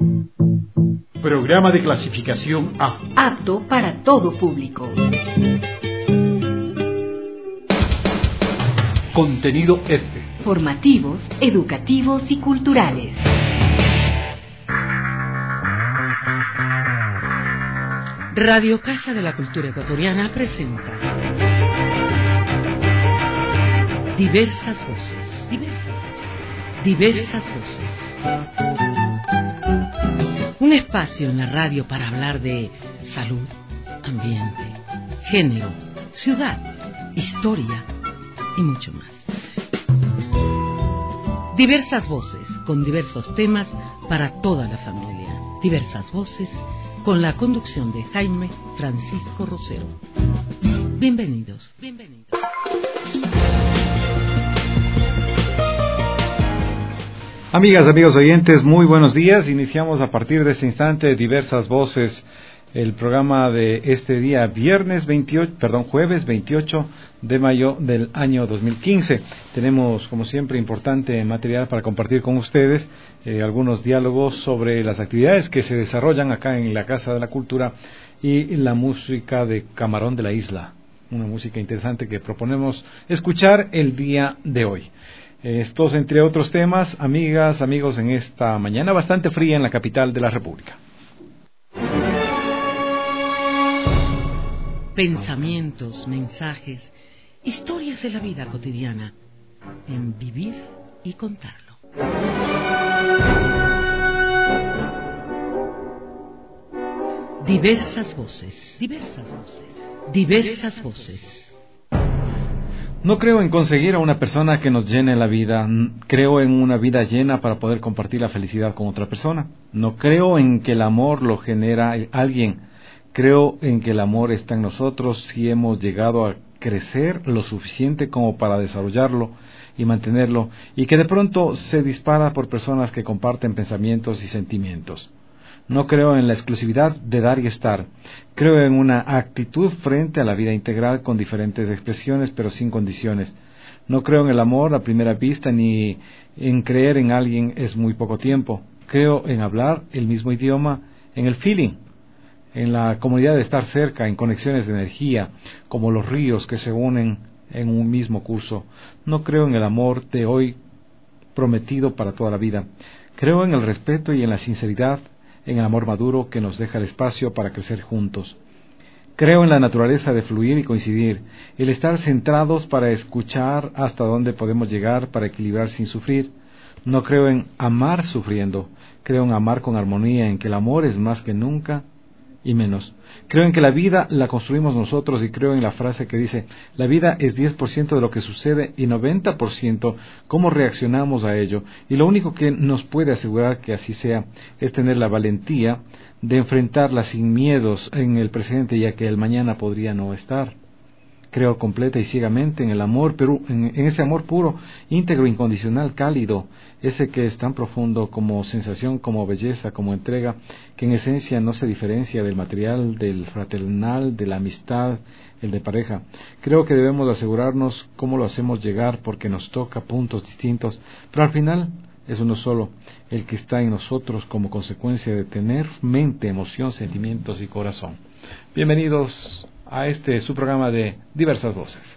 Programa de clasificación A. Apto para todo público. Contenido F. Formativos, educativos y culturales. Radio Casa de la Cultura Ecuatoriana presenta Diversas Voces. Diversas Voces. Un espacio en la radio para hablar de salud, ambiente, género, ciudad, historia y mucho más. Diversas voces con diversos temas para toda la familia. Diversas voces con la conducción de Jaime Francisco Rosero. Bienvenidos. Amigas, amigos oyentes, muy buenos días. Iniciamos a partir de este instante Diversas Voces, el programa de este día jueves 28 de mayo del año 2015. Tenemos, como siempre, importante material para compartir con ustedes, algunos diálogos sobre las actividades que se desarrollan acá en la Casa de la Cultura y la música de Camarón de la Isla, una música interesante que proponemos escuchar el día de hoy. Estos, entre otros temas, amigas, amigos, en esta mañana bastante fría en la capital de la República. Pensamientos, mensajes, historias de la vida cotidiana, en Vivir y Contarlo. Diversas voces. No creo en conseguir a una persona que nos llene la vida. Creo en una vida llena para poder compartir la felicidad con otra persona. No creo en que el amor lo genera alguien. Creo en que el amor está en nosotros si hemos llegado a crecer lo suficiente como para desarrollarlo y mantenerlo, y que de pronto se dispara por personas que comparten pensamientos y sentimientos. No creo en la exclusividad de dar y estar. Creo en una actitud frente a la vida integral con diferentes expresiones pero sin condiciones. No creo en el amor a primera vista ni en creer en alguien es muy poco tiempo. Creo en hablar el mismo idioma, en el feeling, en la comunidad de estar cerca, en conexiones de energía, como los ríos que se unen en un mismo curso. No creo en el amor de hoy prometido para toda la vida. Creo en el respeto y en la sinceridad, en el amor maduro que nos deja el espacio para crecer juntos. Creo en la naturaleza de fluir y coincidir, el estar centrados para escuchar hasta dónde podemos llegar para equilibrar sin sufrir. No creo en amar sufriendo, creo en amar con armonía, en que el amor es más que nunca y menos. Creo en que la vida la construimos nosotros y creo en la frase que dice: la vida es 10% de lo que sucede y 90% cómo reaccionamos a ello, y lo único que nos puede asegurar que así sea es tener la valentía de enfrentarla sin miedos en el presente, ya que el mañana podría no estar. Creo completa y ciegamente en el amor, pero en ese amor puro, íntegro, incondicional, cálido, ese que es tan profundo como sensación, como belleza, como entrega, que en esencia no se diferencia del material, del fraternal, de la amistad, el de pareja. Creo que debemos asegurarnos cómo lo hacemos llegar, porque nos toca puntos distintos, pero al final es uno solo, el que está en nosotros como consecuencia de tener mente, emoción, sentimientos y corazón. Bienvenidos a su programa de Diversas Voces.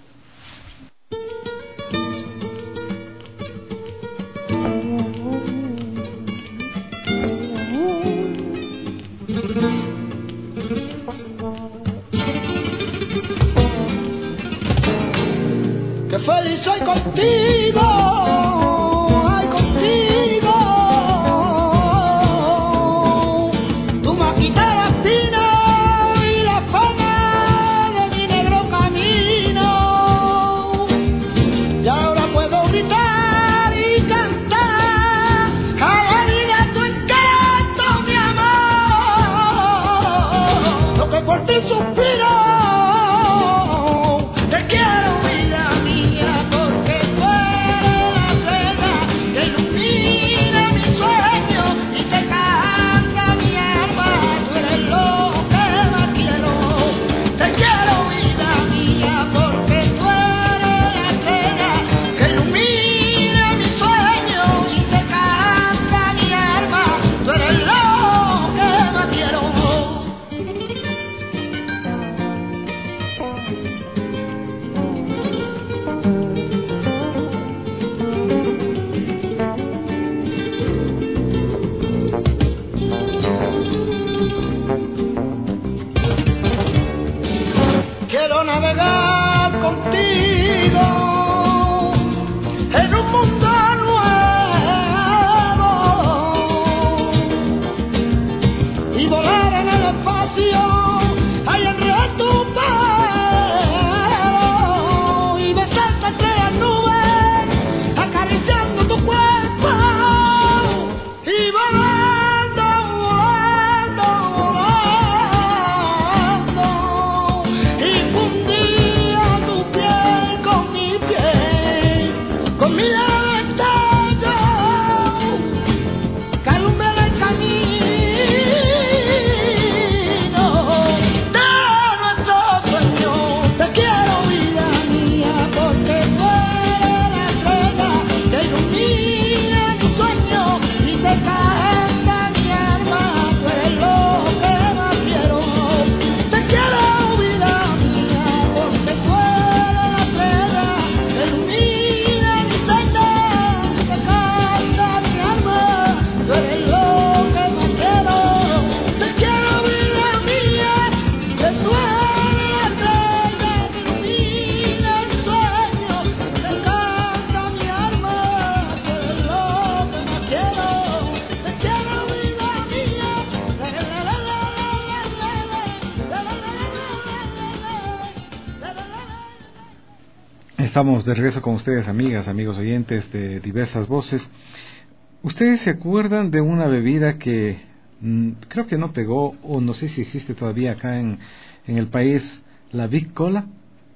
¡Qué feliz soy contigo! ¡Ay, contigo! Tú me has quitado la espina y la pena de mi negro camino. pasión, hay en tu pelo y besarte entre las nubes, acariciando tu cuerpo y volando, volando, y fundía tu piel con mi piel, con mi destello, que alumbra el camino de nuestro sueño. Te quiero, vida mía, porque tú eres la estrella que ilumina mi sueño y te canta mi alma. Tú eres lo que más quiero. Te quiero, vida mía, porque tú eres la estrella que ilumina mi sueño y te canta mi alma. Tú eres lo que más quiero. Te quiero, vida mía, que tú eres la estrella que ilumina mi sueño y te canta mi alma. Tú eres lo que más quiero. Te quiero, vida mía. Estamos de regreso con ustedes, amigas, amigos oyentes de Diversas Voces. ¿Ustedes se acuerdan de una bebida que creo que no pegó, o no sé si existe todavía acá en el país, la Big Cola?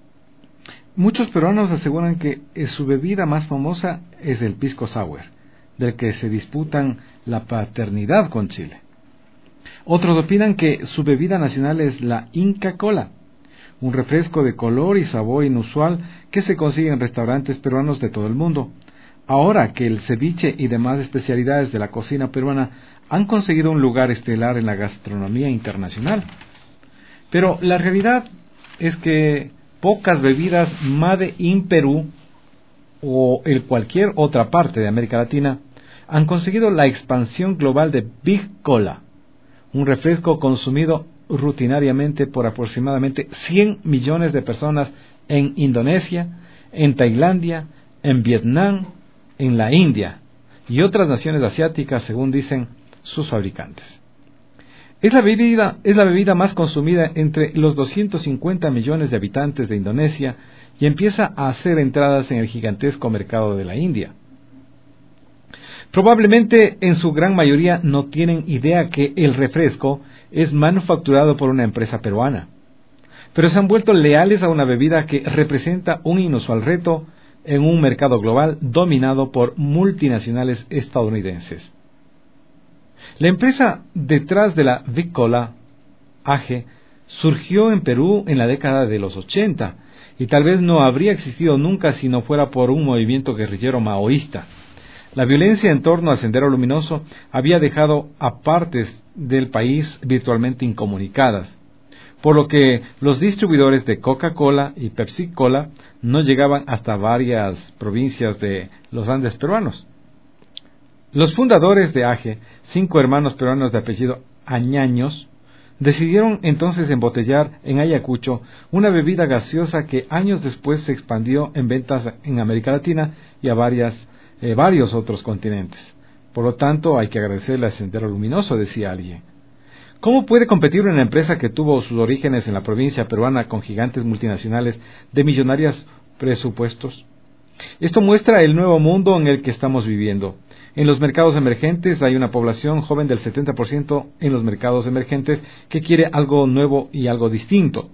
Muchos peruanos aseguran que su bebida más famosa es el Pisco Sour, del que se disputan la paternidad con Chile. Otros opinan que su bebida nacional es la Inca Cola, un refresco de color y sabor inusual que se consigue en restaurantes peruanos de todo el mundo. Ahora que el ceviche y demás especialidades de la cocina peruana han conseguido un lugar estelar en la gastronomía internacional. Pero la realidad es que pocas bebidas Made in Perú o en cualquier otra parte de América Latina han conseguido la expansión global de Big Cola, un refresco consumido rutinariamente por aproximadamente 100 millones de personas en Indonesia, en Tailandia, en Vietnam, en la India y otras naciones asiáticas, según dicen sus fabricantes. Es la bebida más consumida entre los 250 millones de habitantes de Indonesia y empieza a hacer entradas en el gigantesco mercado de la India. Probablemente en su gran mayoría no tienen idea que el refresco es manufacturado por una empresa peruana, pero se han vuelto leales a una bebida que representa un inusual reto en un mercado global dominado por multinacionales estadounidenses. La empresa detrás de la Big Cola, AGE, surgió en Perú en la década de los 80 y tal vez no habría existido nunca si no fuera por un movimiento guerrillero maoísta. La violencia en torno al Sendero Luminoso había dejado a partes del país virtualmente incomunicadas, por lo que los distribuidores de Coca-Cola y Pepsi-Cola no llegaban hasta varias provincias de los Andes peruanos. Los fundadores de AGE, 5 hermanos peruanos de apellido Añaños, decidieron entonces embotellar en Ayacucho una bebida gaseosa que años después se expandió en ventas en América Latina y a varios otros continentes. Por lo tanto, hay que agradecerle al Sendero Luminoso, decía alguien. ¿Cómo puede competir una empresa que tuvo sus orígenes en la provincia peruana con gigantes multinacionales de millonarios presupuestos? Esto muestra el nuevo mundo en el que estamos viviendo. En los mercados emergentes hay una población joven del 70% en los mercados emergentes que quiere algo nuevo y algo distinto.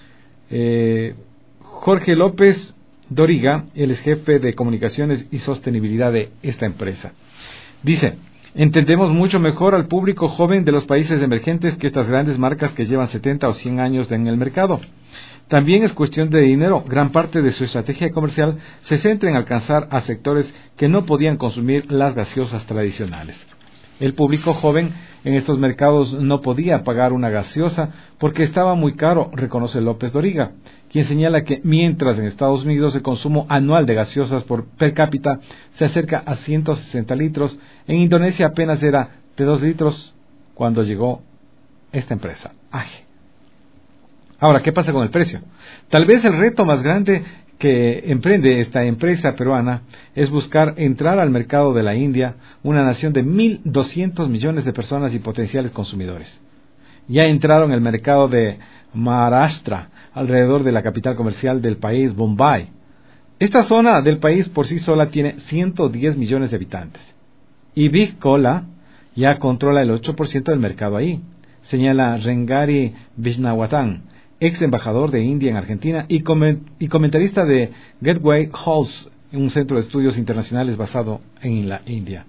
Jorge López Doriga, él es jefe de comunicaciones y sostenibilidad de esta empresa. Dice: entendemos mucho mejor al público joven de los países emergentes que estas grandes marcas que llevan 70 o 100 años en el mercado. También es cuestión de dinero. Gran parte de su estrategia comercial se centra en alcanzar a sectores que no podían consumir las gaseosas tradicionales. El público joven en estos mercados no podía pagar una gaseosa porque estaba muy caro, reconoce López Doriga, quien señala que mientras en Estados Unidos el consumo anual de gaseosas por per cápita se acerca a 160 litros, en Indonesia apenas era de 2 litros cuando llegó esta empresa, AGE. Ahora, ¿qué pasa con el precio? Tal vez el reto más grande que emprende esta empresa peruana es buscar entrar al mercado de la India, una nación de 1.200 millones de personas y potenciales consumidores. ya entraron en el mercado de Maharashtra, alrededor de la capital comercial del país, Bombay. Esta zona del país por sí sola tiene 110 millones de habitantes. Y Big Cola ya controla el 8% del mercado ahí, señala Rengari Viswanathan, ex embajador de India en Argentina y comentarista de Gateway Halls, un centro de estudios internacionales basado en la India.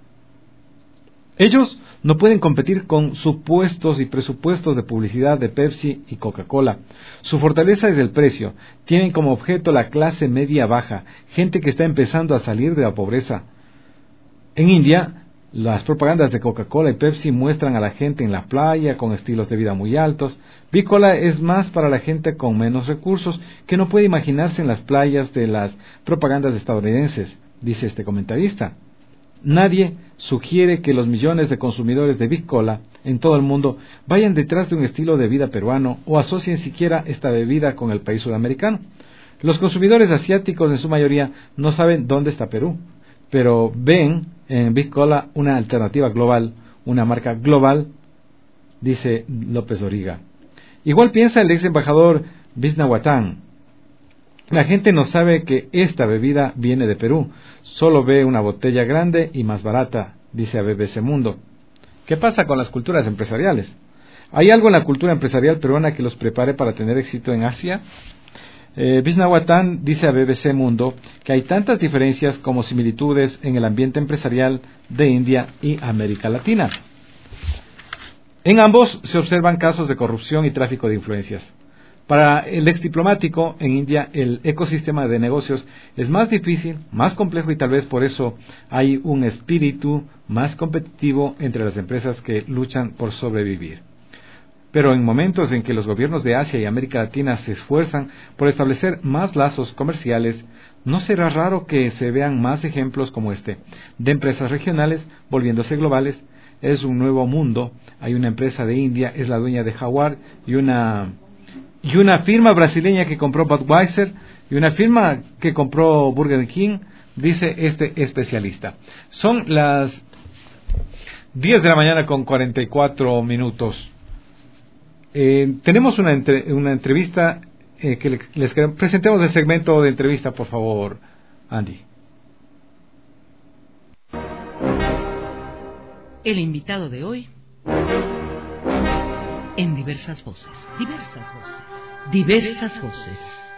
Ellos no pueden competir con supuestos y presupuestos de publicidad de Pepsi y Coca-Cola. Su fortaleza es el precio. Tienen como objeto la clase media baja, gente que está empezando a salir de la pobreza. En India, las propagandas de Coca-Cola y Pepsi muestran a la gente en la playa con estilos de vida muy altos. Big Cola es más para la gente con menos recursos que no puede imaginarse en las playas de las propagandas estadounidenses, dice este comentarista. Nadie sugiere que los millones de consumidores de Big Cola en todo el mundo vayan detrás de un estilo de vida peruano o asocien siquiera esta bebida con el país sudamericano. Los consumidores asiáticos en su mayoría no saben dónde está Perú, pero ven en Big Cola una alternativa global, una marca global, dice López Origa. Igual piensa el ex embajador Viswanathan. La gente no sabe que esta bebida viene de Perú, solo ve una botella grande y más barata, dice a BBC Mundo. ¿Qué pasa con las culturas empresariales? ¿Hay algo en la cultura empresarial peruana que los prepare para tener éxito en Asia? Viswanathan dice a BBC Mundo que hay tantas diferencias como similitudes en el ambiente empresarial de India y América Latina. En ambos se observan casos de corrupción y tráfico de influencias. Para el ex diplomático, en India el ecosistema de negocios es más difícil, más complejo y tal vez por eso hay un espíritu más competitivo entre las empresas que luchan por sobrevivir. Pero en momentos en que los gobiernos de Asia y América Latina se esfuerzan por establecer más lazos comerciales, no será raro que se vean más ejemplos como este, de empresas regionales volviéndose globales. Es un nuevo mundo. Hay una empresa de India, es la dueña de Jaguar y una firma brasileña que compró Budweiser y una firma que compró Burger King, dice este especialista. Son las 10 de la mañana con 44 minutos. Tenemos una entrevista que les presentemos el segmento de entrevista, por favor, Andy. El invitado de hoy en Diversas Voces. Diversas Voces.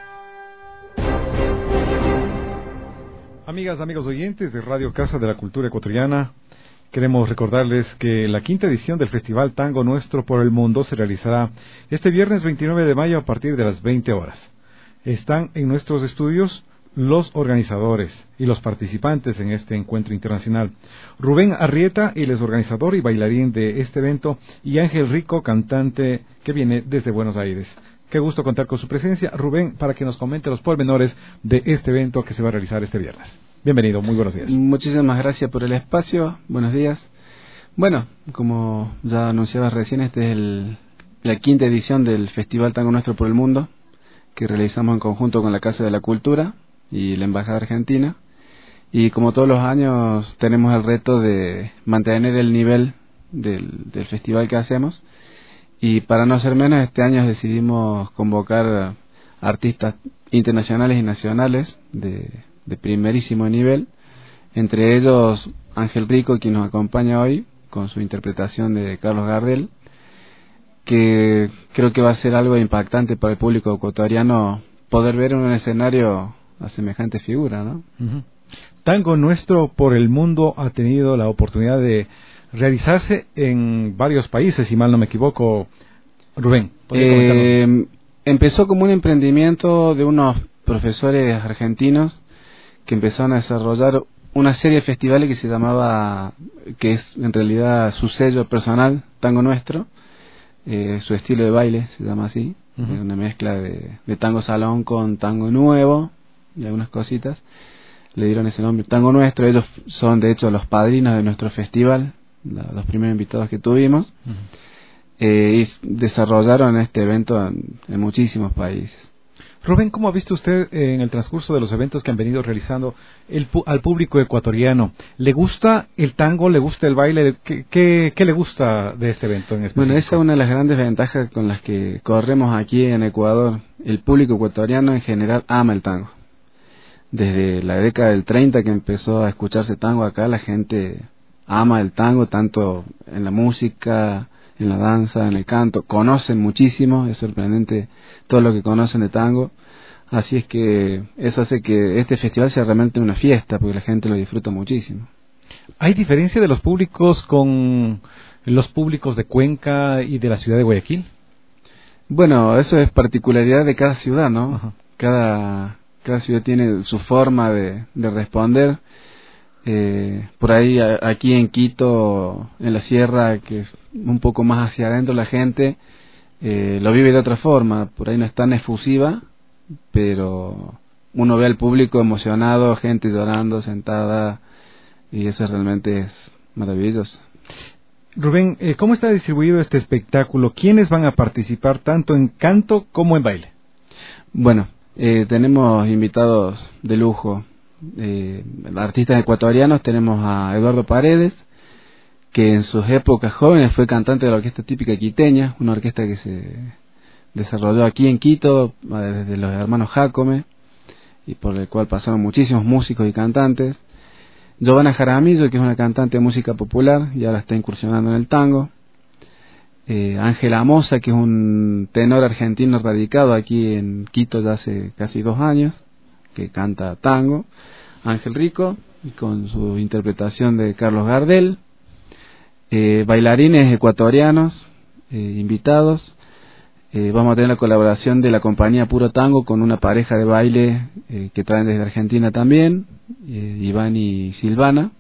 Amigas, amigos oyentes de Radio Casa de la Cultura Ecuatoriana, queremos recordarles que la 5ª edición del Festival Tango Nuestro por el Mundo se realizará este viernes 29 de mayo a partir de las 20 horas. Están en nuestros estudios los organizadores y los participantes en este encuentro internacional. Rubén Arrieta, él es organizador y bailarín de este evento, y Ángel Rico, cantante que viene desde Buenos Aires. Qué gusto contar con su presencia, Rubén, para que nos comente los pormenores de este evento que se va a realizar este viernes. Bienvenido, muy buenos días. Muchísimas gracias por el espacio, buenos días. Bueno, como ya anunciabas recién, este es la 5ª edición del Festival Tango Nuestro por el Mundo, que realizamos en conjunto con la Casa de la Cultura y la Embajada Argentina, y como todos los años tenemos el reto de mantener el nivel del festival que hacemos, y para no ser menos, este año decidimos convocar artistas internacionales y nacionales de primerísimo nivel, entre ellos Ángel Rico, quien nos acompaña hoy con su interpretación de Carlos Gardel, que creo que va a ser algo impactante para el público ecuatoriano poder ver en un escenario a semejante figura, ¿no? Uh-huh. Tango Nuestro por el Mundo ha tenido la oportunidad de realizarse en varios países, si mal no me equivoco. Rubén, ¿podría comentarnos? Empezó como un emprendimiento de unos profesores argentinos que empezaron a desarrollar una serie de festivales que se llamaba, que es en realidad su sello personal, Tango Nuestro. Su estilo de baile se llama así, uh-huh. Una mezcla de tango salón con tango nuevo y algunas cositas. Le dieron ese nombre, Tango Nuestro. Ellos son de hecho los padrinos de nuestro festival, los primeros invitados que tuvimos. Uh-huh. Y desarrollaron este evento en muchísimos países. Rubén, ¿cómo ha visto usted en el transcurso de los eventos que han venido realizando al público ecuatoriano? ¿Le gusta el tango? ¿Le gusta el baile? ¿Qué le gusta de este evento en específico? Bueno, esa es una de las grandes ventajas con las que corremos aquí en Ecuador. El público ecuatoriano en general ama el tango. Desde la década del 30 que empezó a escucharse tango acá, la gente ama el tango, tanto en la música, en la danza, en el canto. Conocen muchísimo, es sorprendente todo lo que conocen de tango. Así es que eso hace que este festival sea realmente una fiesta, porque la gente lo disfruta muchísimo. ¿Hay diferencia de los públicos con los públicos de Cuenca y de la ciudad de Guayaquil? Bueno, eso es particularidad de cada ciudad, ¿no? Ajá. Cada ciudad tiene su forma de responder. Por ahí, aquí en Quito, en la sierra, que es un poco más hacia adentro, la gente lo vive de otra forma. Por ahí no es tan efusiva, pero uno ve al público emocionado, gente llorando, sentada, y eso realmente es maravilloso. Rubén, ¿cómo está distribuido este espectáculo? ¿Quiénes van a participar tanto en canto como en baile? Bueno, tenemos invitados de lujo. Artistas ecuatorianos. Tenemos a Eduardo Paredes, que en sus épocas jóvenes fue cantante de la orquesta típica quiteña, una orquesta que se desarrolló aquí en Quito desde los hermanos Jácome, y por el cual pasaron muchísimos músicos y cantantes. Giovanna Jaramillo, que es una cantante de música popular y ahora está incursionando en el tango. Ángela Mosa, que es un tenor argentino radicado aquí en Quito ya hace casi 2 años, que canta tango. Ángel Rico, con su interpretación de Carlos Gardel. Bailarines ecuatorianos invitados. Vamos a tener la colaboración de la compañía Puro Tango con una pareja de baile que traen desde Argentina también, Iván y Silvana.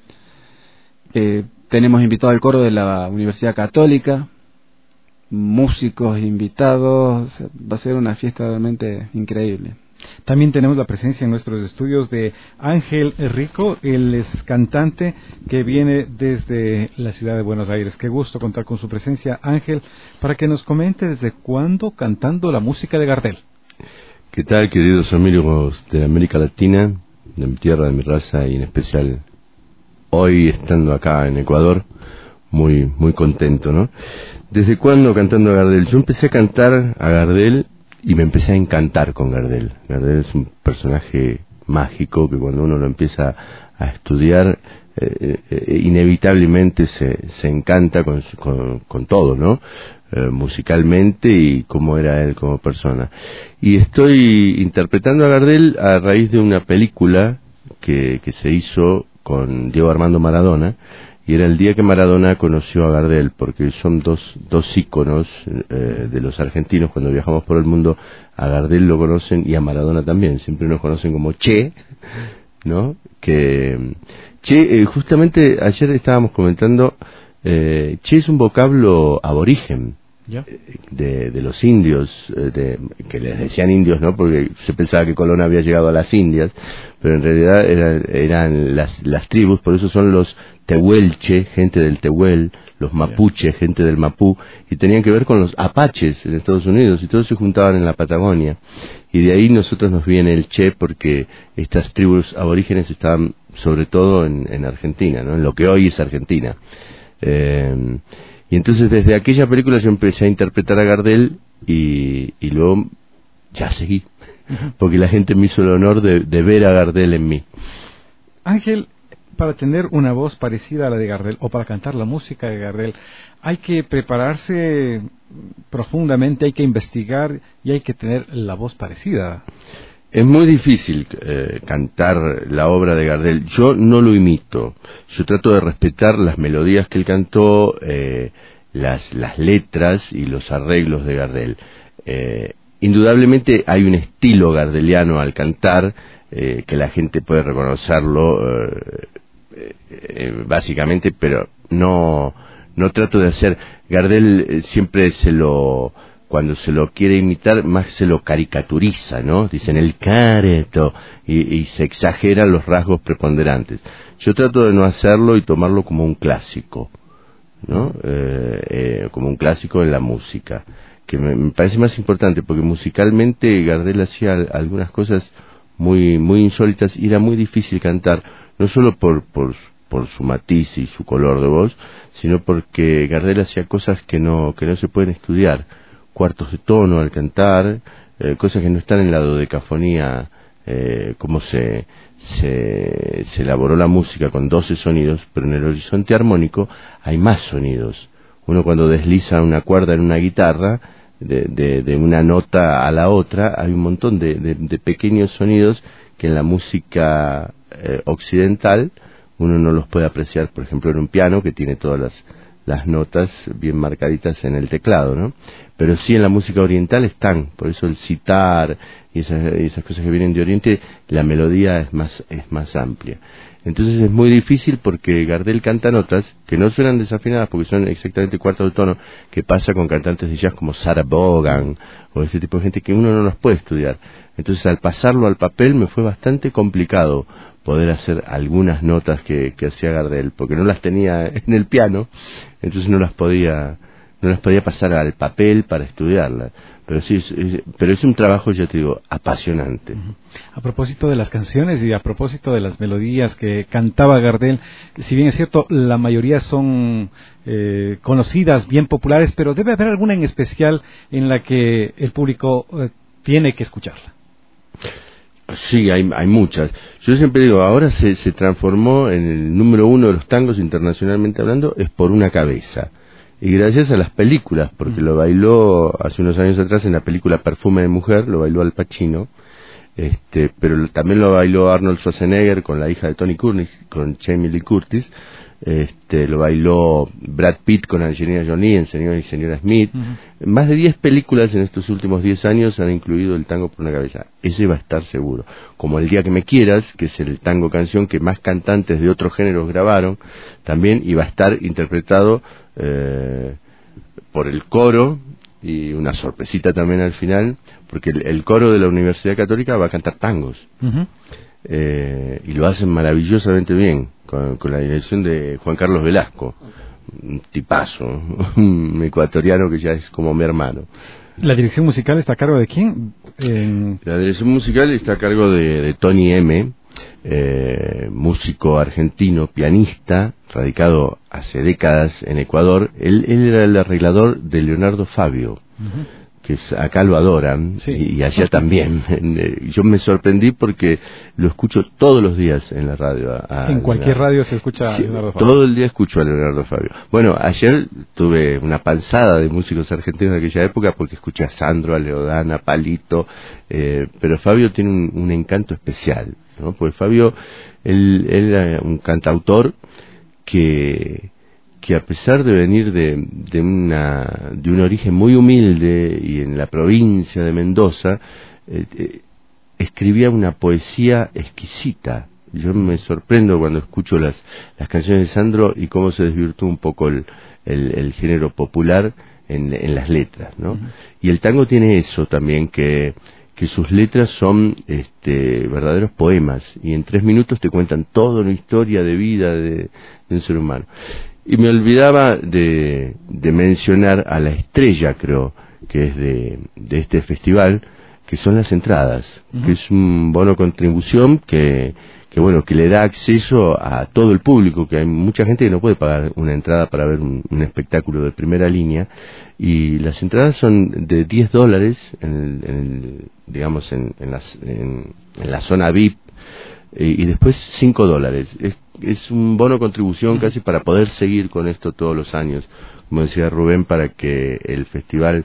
Tenemos invitado al coro de la Universidad Católica, músicos invitados. Va a ser una fiesta realmente increíble. También tenemos la presencia en nuestros estudios de Ángel Rico, él es cantante que viene desde la ciudad de Buenos Aires. Qué gusto contar con su presencia, Ángel, para que nos comente desde cuándo cantando la música de Gardel. ¿Qué tal, queridos amigos de América Latina, de mi tierra, de mi raza, y en especial hoy estando acá en Ecuador, muy contento, ¿no? ¿Desde cuándo cantando a Gardel? Yo empecé a cantar a Gardel y me empecé a encantar con Gardel. Gardel es un personaje mágico que cuando uno lo empieza a estudiar, inevitablemente se encanta con todo, ¿no? Musicalmente y cómo era él como persona. Y estoy interpretando a Gardel a raíz de una película que se hizo con Diego Armando Maradona, y era el día que Maradona conoció a Gardel, porque son dos íconos de los argentinos. Cuando viajamos por el mundo, a Gardel lo conocen y a Maradona también. Siempre nos conocen como Che, ¿no? Que Che, justamente ayer estábamos comentando, Che es un vocablo aborigen. De los indios, que les decían indios, ¿no? Porque se pensaba que Colón había llegado a las Indias, pero en realidad eran las tribus. Por eso son los tehuelche, gente del Tehuel, los mapuche, gente del Mapú, y tenían que ver con los apaches en Estados Unidos, y todos se juntaban en la Patagonia, y de ahí nosotros nos viene el Che, porque estas tribus aborígenes estaban sobre todo en Argentina, ¿no? En lo que hoy es Argentina. Y entonces desde aquella película yo empecé a interpretar a Gardel y luego ya seguí, porque la gente me hizo el honor de ver a Gardel en mí. Ángel, para tener una voz parecida a la de Gardel o para cantar la música de Gardel, hay que prepararse profundamente, hay que investigar y hay que tener la voz parecida. Es muy difícil cantar la obra de Gardel. Yo no lo imito. Yo trato de respetar las melodías que él cantó, las letras y los arreglos de Gardel. Indudablemente hay un estilo gardeliano al cantar, que la gente puede reconocerlo básicamente, pero no trato de hacer. Gardel siempre cuando se lo quiere imitar, más se lo caricaturiza, ¿no? Dicen el careto, y se exageran los rasgos preponderantes. Yo trato de no hacerlo y tomarlo como un clásico, ¿no? Como un clásico en la música, me parece más importante, porque musicalmente Gardel hacía algunas cosas muy insólitas y era muy difícil cantar, no solo por su matiz y su color de voz, sino porque Gardel hacía cosas que no se pueden estudiar, cuartos de tono al cantar, cosas que no están en la dodecafonía, como se elaboró la música con 12 sonidos, pero en el horizonte armónico hay más sonidos. Uno cuando desliza una cuerda en una guitarra, de una nota a la otra, hay un montón de pequeños sonidos que en la música occidental uno no los puede apreciar, por ejemplo en un piano que tiene todas las notas bien marcaditas en el teclado, ¿no? Pero sí en la música oriental están, por eso el sitar y esas cosas que vienen de Oriente, la melodía es más amplia. Entonces es muy difícil porque Gardel canta notas que no suenan desafinadas porque son exactamente cuartos de tono, que pasa con cantantes de jazz como Sarah Vaughan o ese tipo de gente que uno no los puede estudiar. Entonces al pasarlo al papel me fue bastante complicado poder hacer algunas notas que hacía Gardel, porque no las tenía en el piano, entonces no las podía pasar al papel para estudiarlas. Pero sí, pero es un trabajo, ya te digo, apasionante. A propósito de las canciones y a propósito de las melodías que cantaba Gardel, si bien es cierto, la mayoría son conocidas, bien populares, pero debe haber alguna en especial en la que el público tiene que escucharla. Sí, hay muchas. Yo siempre digo, ahora se transformó en el número 1 de los tangos internacionalmente hablando, es Por una cabeza. Y gracias a las películas, porque lo bailó hace unos años atrás en la película Perfume de Mujer, lo bailó Al Pacino, pero también lo bailó Arnold Schwarzenegger con la hija de Tony Curtis, con Jamie Lee Curtis, lo bailó Brad Pitt con Angelina Jolie en Señor y Señora Smith. Más de 10 películas en estos últimos 10 años han incluido el tango Por una cabeza. Ese va a estar seguro. Como El día que me quieras, que es el tango canción que más cantantes de otros géneros grabaron, también iba a estar interpretado por el coro, y una sorpresita también al final, porque el coro de la Universidad Católica va a cantar tangos. Y lo hacen maravillosamente bien, con la dirección de Juan Carlos Velasco, un tipazo, un ecuatoriano que ya es como mi hermano. ¿La dirección musical está a cargo de quién? La dirección musical está a cargo de Tony M., músico argentino, pianista, radicado hace décadas en Ecuador. Él era el arreglador de Leonardo Fabio, que acá lo adoran, sí, y allá también. Yo me sorprendí porque lo escucho todos los días en la radio. En cualquier radio se escucha a Leonardo Fabio. Todo el día escucho a Leonardo Fabio. Bueno, ayer tuve una panzada de músicos argentinos de aquella época porque escuché a Sandro, a Leodán, a Palito, pero Fabio tiene un encanto especial, ¿no? Pues Fabio, él era un cantautor que a pesar de venir de un origen muy humilde y en la provincia de Mendoza, escribía una poesía exquisita. Yo me sorprendo cuando escucho las canciones de Sandro y cómo se desvirtuó un poco el género popular en las letras, ¿no? Y el tango tiene eso también, que sus letras son verdaderos poemas, y en 3 minutos te cuentan toda una historia de vida de un ser humano. Y me olvidaba de mencionar a la estrella, creo, que es de este festival, que son las entradas, que es un bono contribución que le da acceso a todo el público, que hay mucha gente que no puede pagar una entrada para ver un espectáculo de primera línea, y las entradas son de $10 digamos en la zona VIP, y después $5. Es un bono contribución casi para poder seguir con esto todos los años, como decía Rubén, para que el festival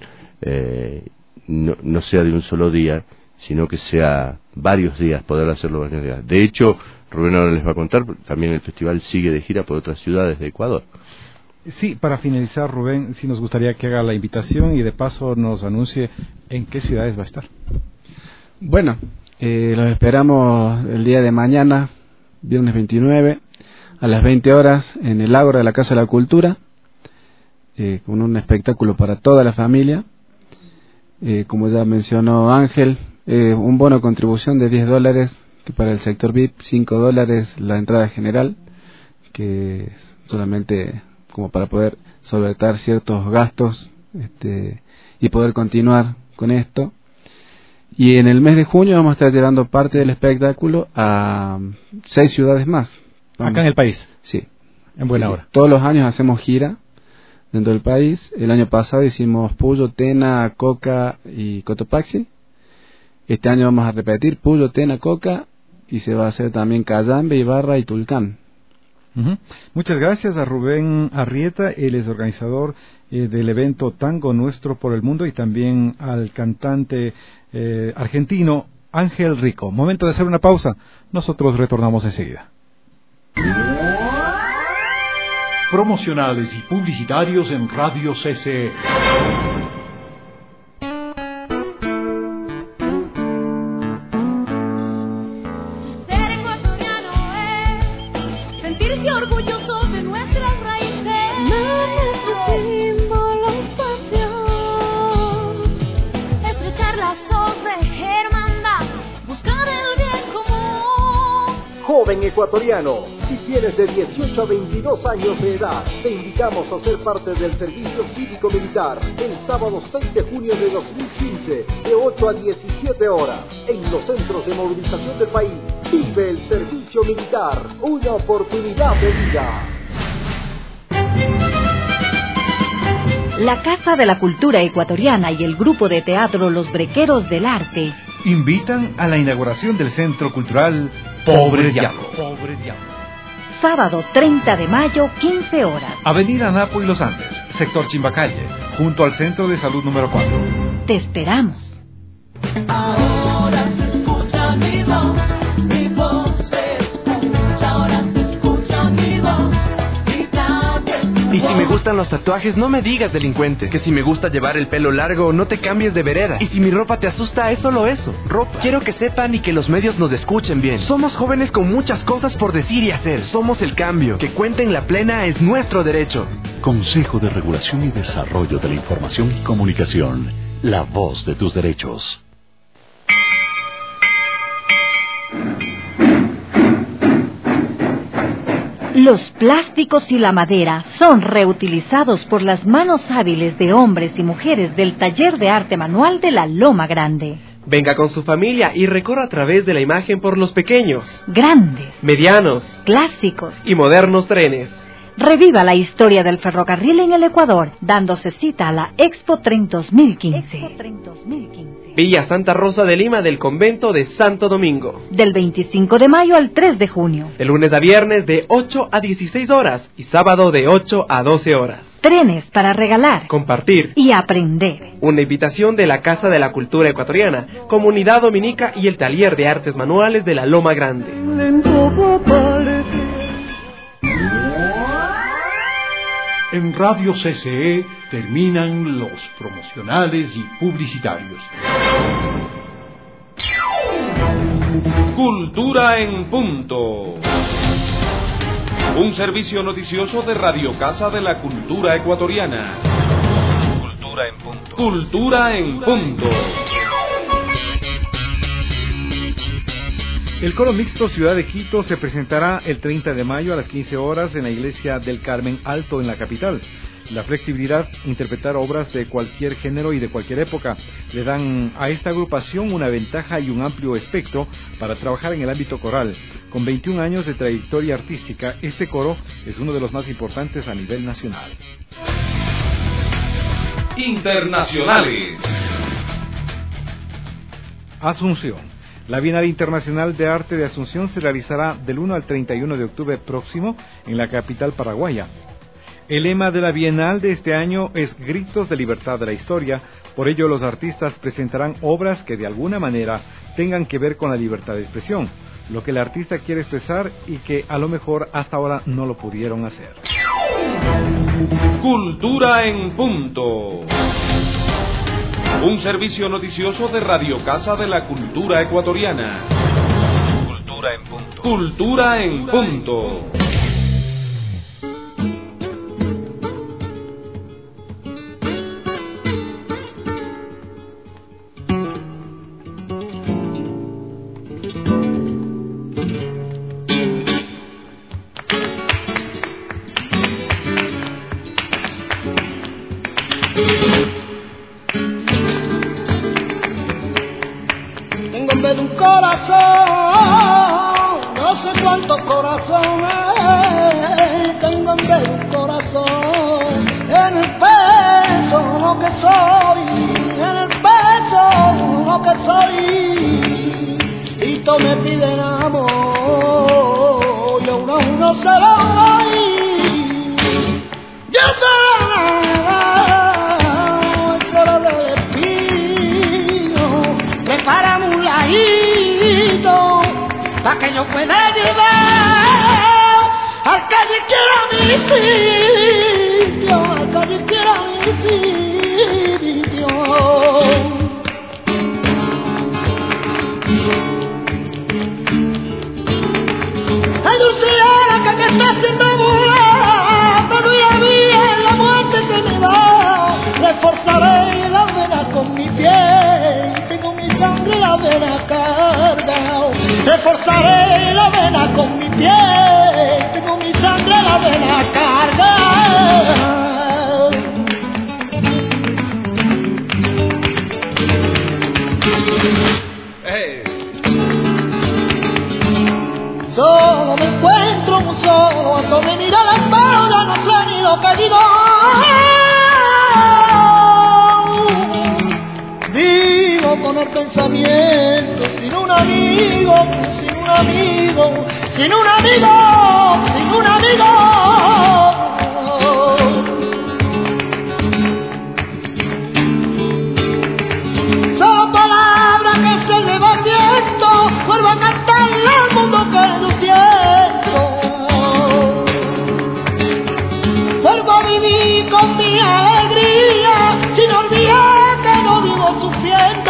no sea de un solo día, sino que sea varios días, poder hacerlo varios días. De hecho, Rubén ahora les va a contar, también el festival sigue de gira por otras ciudades de Ecuador. Sí, para finalizar, Rubén, sí nos gustaría que haga la invitación y de paso nos anuncie en qué ciudades va a estar. Bueno, los esperamos el día de mañana, viernes 29, a las 20 horas, en el Ágora de la Casa de la Cultura, con un espectáculo para toda la familia. Como ya mencionó Ángel, un bono de contribución de $10, que para el sector VIP, $5 la entrada general, que es solamente como para poder solventar ciertos gastos y poder continuar con esto. Y en el mes de junio vamos a estar llevando parte del espectáculo a 6 ciudades más. Acá en el país. Sí. En buena hora. Todos los años hacemos gira dentro del país. El año pasado hicimos Puyo, Tena, Coca y Cotopaxi. Este año vamos a repetir Puyo, Tena, Coca, y se va a hacer también Cayambe, Ibarra y Tulcán. Muchas gracias a Rubén Arrieta, él es organizador del evento Tango Nuestro por el Mundo, y también al cantante argentino Ángel Rico. Momento de hacer una pausa, nosotros retornamos enseguida. Promocionales y publicitarios en Radio CCE. Ser ecuatoriano es sentirse orgulloso de nuestras raíces. No necesitamos los patrios, estrechar lazos de hermandad, buscar el bien común. Joven ecuatoriano, si tienes de 18 a 22 años de edad, te invitamos a ser parte del servicio cívico-militar el sábado 6 de junio de 2015, de 8 a 17 horas, en los centros de movilización del país. Vive el servicio militar, una oportunidad de vida. La Casa de la Cultura Ecuatoriana y el grupo de teatro Los Brequeros del Arte invitan a la inauguración del Centro Cultural Pobre Diablo. Sábado 30 de mayo, 15 horas. Avenida Napo y Los Andes, sector Chimbacalle, junto al Centro de Salud número 4. Te esperamos. Ahora se escucha mi voz se escucha, ahora se escucha mi voz. Y si me gustan los tatuajes, no me digas delincuente. Que si me gusta llevar el pelo largo, no te cambies de vereda. Y si mi ropa te asusta, es solo eso, ropa. Quiero que sepan y que los medios nos escuchen bien. Somos jóvenes con muchas cosas por decir y hacer. Somos el cambio. Que cuenten la plena es nuestro derecho. Consejo de Regulación y Desarrollo de la Información y Comunicación. La voz de tus derechos. Los plásticos y la madera son reutilizados por las manos hábiles de hombres y mujeres del Taller de Arte Manual de la Loma Grande. Venga con su familia y recorra a través de la imagen por los pequeños, Grandes, medianos clásicos y modernos trenes. Reviva la historia del ferrocarril en el Ecuador, dándose cita a la Expo Tren 2015. Villa Santa Rosa de Lima del Convento de Santo Domingo. Del 25 de mayo al 3 de junio. De lunes a viernes de 8 a 16 horas y sábado de 8 a 12 horas. Trenes para regalar, compartir y aprender. Una invitación de la Casa de la Cultura Ecuatoriana, Comunidad Dominica y el Taller de Artes Manuales de la Loma Grande. En Radio CCE terminan los promocionales y publicitarios. Cultura en punto. Un servicio noticioso de Radio Casa de la Cultura Ecuatoriana. Cultura en punto. Cultura en punto. El coro mixto Ciudad de Quito se presentará el 30 de mayo a las 15 horas en la iglesia del Carmen Alto en la capital. La flexibilidad, interpretar obras de cualquier género y de cualquier época, le dan a esta agrupación una ventaja y un amplio espectro para trabajar en el ámbito coral. Con 21 años de trayectoria artística, este coro es uno de los más importantes a nivel nacional. Internacionales. Asunción. La Bienal Internacional de Arte de Asunción se realizará del 1 al 31 de octubre próximo en la capital paraguaya. El lema de la Bienal de este año es Gritos de Libertad de la Historia, por ello los artistas presentarán obras que de alguna manera tengan que ver con la libertad de expresión, lo que el artista quiere expresar y que a lo mejor hasta ahora no lo pudieron hacer. Cultura en punto. Un servicio noticioso de Radio Casa de la Cultura Ecuatoriana. Cultura en punto. Cultura en punto. Tengo en vez de un corazón, no sé cuántos corazones. Tengo en vez de un corazón, en el peso lo que soy, en el peso lo que soy. Y todos me piden amor, y a uno se lo doy. Yo te fuera del espino, prepárame un ladito pa' que yo pueda llevar al que yo quiera mi sitio, al que yo quiera mi sitio. Ay, dulceada que me está haciendo volar, te doy la vida en la muerte que me da. Reforzaré la vena con mi piel, tengo mi sangre la vena cargada. Reforzaré la vena con mi piel, tengo mi sangre la vena cargada. Solo me encuentro un solo, ando me mira la espalda, no sé ni lo que digo. Vivo con el pensamiento, sin un amigo, sin un amigo, sin un amigo, sin un amigo. Son palabras que se le van viento, vuelvo a cantarle al mundo que yo siento. Vuelvo a vivir con mi alegría, sin olvidar que no vivo sufriendo.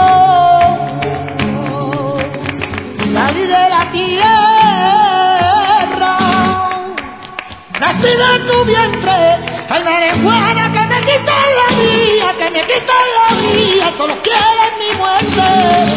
Salí de la tierra, nací de tu vientre, al marihuana que me quitan la vida, que me quitan la vida, solo quieren mi muerte.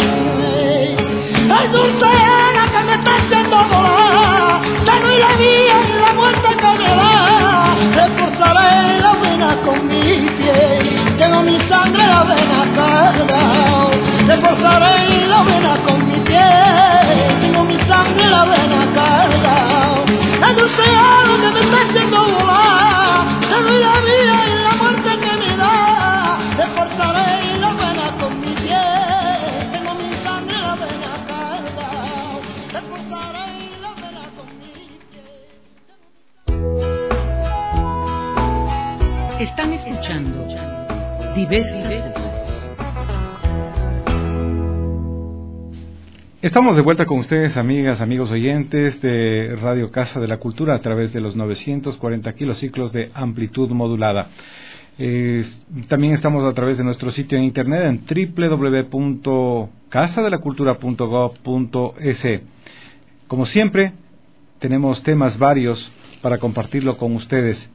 Ay, dulceada que me está haciendo volar, te doy la vida y la muerte que me da. Reforzaré la vena con mi piel, tengo mi sangre la vena cargada. Reforzaré la vena con mi piel, tengo mi sangre la vena cargada. Ay, dulceada que me está haciendo volar, te doy la vida y la muerte que me da. Reforzaré la vena con mi piel, tengo mi sangre la vena cargada. Reforzaré la vena con mi piel. Están escuchando Diversas Voces. Estamos de vuelta con ustedes, amigas, amigos oyentes de Radio Casa de la Cultura a través de los 940 kilociclos de amplitud modulada. También estamos a través de nuestro sitio en internet en www.casadelacultura.gov.es. Como siempre, tenemos temas varios para compartirlo con ustedes.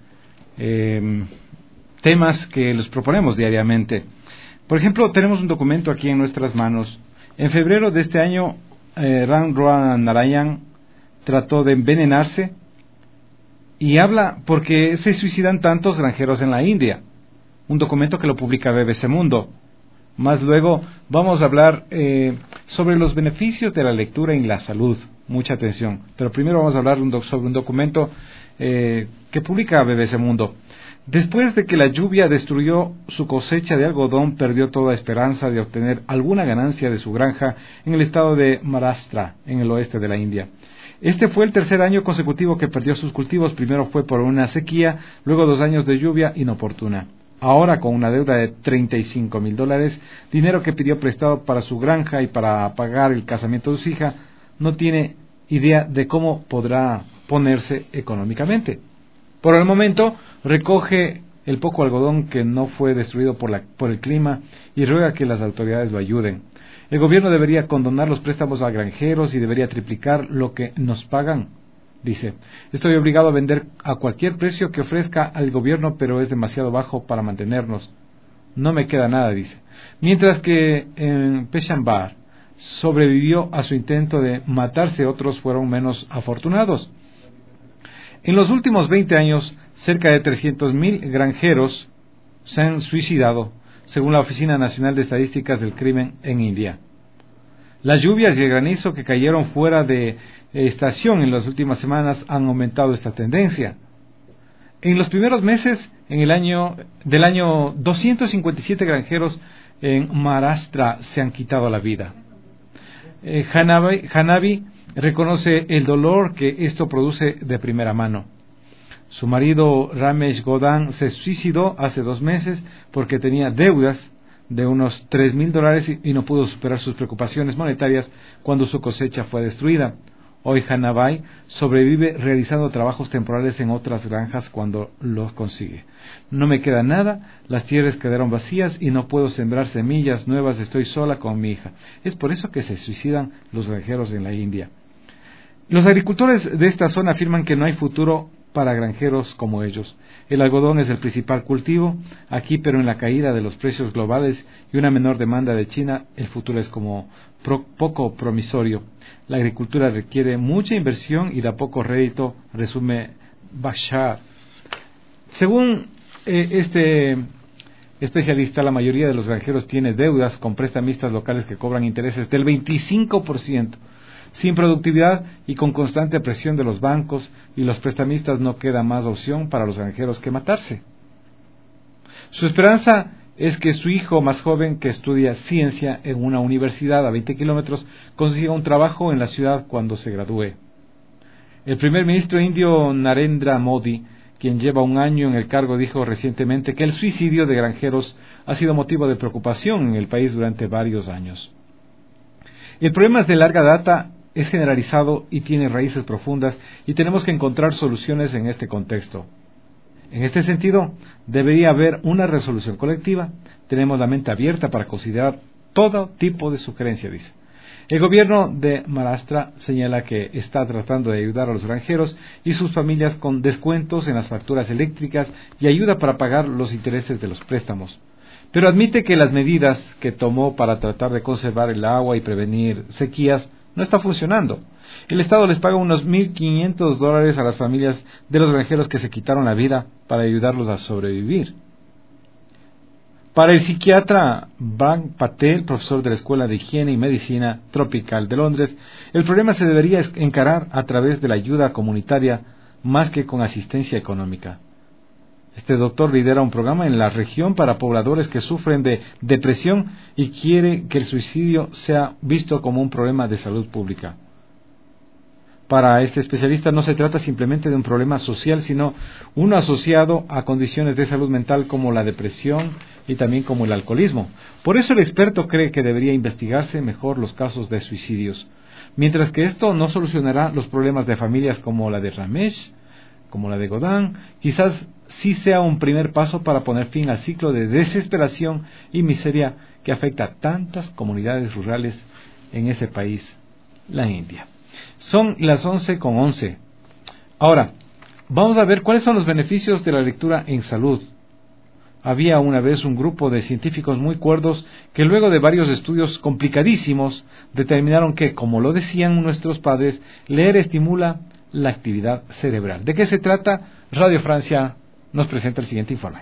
Temas que los proponemos diariamente. Por ejemplo, tenemos un documento aquí en nuestras manos. En febrero de este año, Ram Narayan trató de envenenarse y habla porque se suicidan tantos granjeros en la India. Un documento que lo publica BBC Mundo. Más luego vamos a hablar sobre los beneficios de la lectura en la salud. Mucha atención. Pero primero vamos a hablar sobre un documento que publica BBC Mundo. Después de que la lluvia destruyó su cosecha de algodón, perdió toda esperanza de obtener alguna ganancia de su granja en el estado de Maharashtra, en el oeste de la India. Este fue el tercer año consecutivo que perdió sus cultivos. Primero fue por una sequía, luego 2 años de lluvia inoportuna. Ahora, con una deuda de $35,000, dinero que pidió prestado para su granja y para pagar el casamiento de su hija, no tiene idea de cómo podrá ponerse económicamente. Por el momento, recoge el poco algodón que no fue destruido por el clima y ruega que las autoridades lo ayuden. El gobierno debería condonar los préstamos a granjeros y debería triplicar lo que nos pagan. Dice, estoy obligado a vender a cualquier precio que ofrezca al gobierno, pero es demasiado bajo para mantenernos. No me queda nada, dice. Mientras que en Peshawar sobrevivió a su intento de matarse, otros fueron menos afortunados. En los últimos 20 años, cerca de 300,000 granjeros se han suicidado, según la Oficina Nacional de Estadísticas del Crimen en India. Las lluvias y el granizo que cayeron fuera de estación en las últimas semanas han aumentado esta tendencia. En los primeros meses del año, 257 granjeros en Maharashtra se han quitado la vida. Hanabi reconoce el dolor que esto produce de primera mano. Su marido Ramesh Godan se suicidó hace 2 meses porque tenía deudas de unos $3,000 y no pudo superar sus preocupaciones monetarias cuando su cosecha fue destruida. Hoy Hanabi sobrevive realizando trabajos temporales en otras granjas cuando los consigue. No me queda nada, las tierras quedaron vacías y no puedo sembrar semillas nuevas, estoy sola con mi hija. Es por eso que se suicidan los granjeros en la India. Los agricultores de esta zona afirman que no hay futuro para granjeros como ellos. El algodón es el principal cultivo aquí, pero en la caída de los precios globales y una menor demanda de China, el futuro es como poco promisorio. La agricultura requiere mucha inversión y da poco rédito, resume Bashar. Según este especialista, la mayoría de los granjeros tiene deudas con prestamistas locales que cobran intereses del 25%. Sin productividad y con constante presión de los bancos y los prestamistas, no queda más opción para los granjeros que matarse. Su esperanza es que su hijo más joven, que estudia ciencia en una universidad a 20 kilómetros, consiga un trabajo en la ciudad cuando se gradúe. El primer ministro indio Narendra Modi, quien lleva 1 año en el cargo, dijo recientemente que el suicidio de granjeros ha sido motivo de preocupación en el país durante varios años. El problema es de larga data, es generalizado y tiene raíces profundas, y tenemos que encontrar soluciones en este contexto. En este sentido, debería haber una resolución colectiva. Tenemos la mente abierta para considerar todo tipo de sugerencia, dice. El gobierno de Maharashtra señala que está tratando de ayudar a los granjeros y sus familias con descuentos en las facturas eléctricas y ayuda para pagar los intereses de los préstamos. Pero admite que las medidas que tomó para tratar de conservar el agua y prevenir sequías no está funcionando. El Estado les paga unos $1,500 a las familias de los granjeros que se quitaron la vida para ayudarlos a sobrevivir. Para el psiquiatra Van Patel, profesor de la Escuela de Higiene y Medicina Tropical de Londres, el problema se debería encarar a través de la ayuda comunitaria más que con asistencia económica. Este doctor lidera un programa en la región para pobladores que sufren de depresión y quiere que el suicidio sea visto como un problema de salud pública. Para este especialista no se trata simplemente de un problema social, sino uno asociado a condiciones de salud mental como la depresión y también como el alcoholismo. Por eso el experto cree que debería investigarse mejor los casos de suicidios. Mientras que esto no solucionará los problemas de familias como la de Ramesh, como la de Godan, quizás sí sea un primer paso para poner fin al ciclo de desesperación y miseria que afecta a tantas comunidades rurales en ese país, la India. Son las 11:11. Ahora, vamos a ver cuáles son los beneficios de la lectura en salud. Había una vez un grupo de científicos muy cuerdos que luego de varios estudios complicadísimos determinaron que, como lo decían nuestros padres, leer estimula la actividad cerebral. ¿De qué se trata? Radio Francia nos presenta el siguiente informe.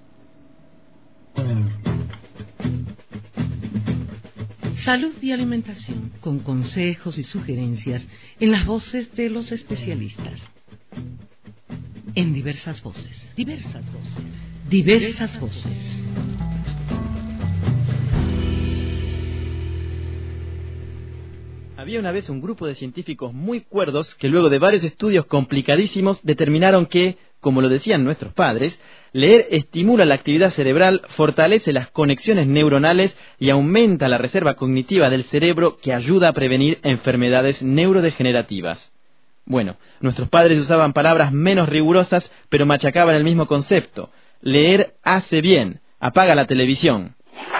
Salud y alimentación, con consejos y sugerencias en las voces de los especialistas. En diversas voces. Diversas voces. Diversas voces. Había una vez un grupo de científicos muy cuerdos que luego de varios estudios complicadísimos determinaron que, como lo decían nuestros padres, leer estimula la actividad cerebral, fortalece las conexiones neuronales y aumenta la reserva cognitiva del cerebro, que ayuda a prevenir enfermedades neurodegenerativas. Bueno, nuestros padres usaban palabras menos rigurosas, pero machacaban el mismo concepto. Leer hace bien, apaga la televisión.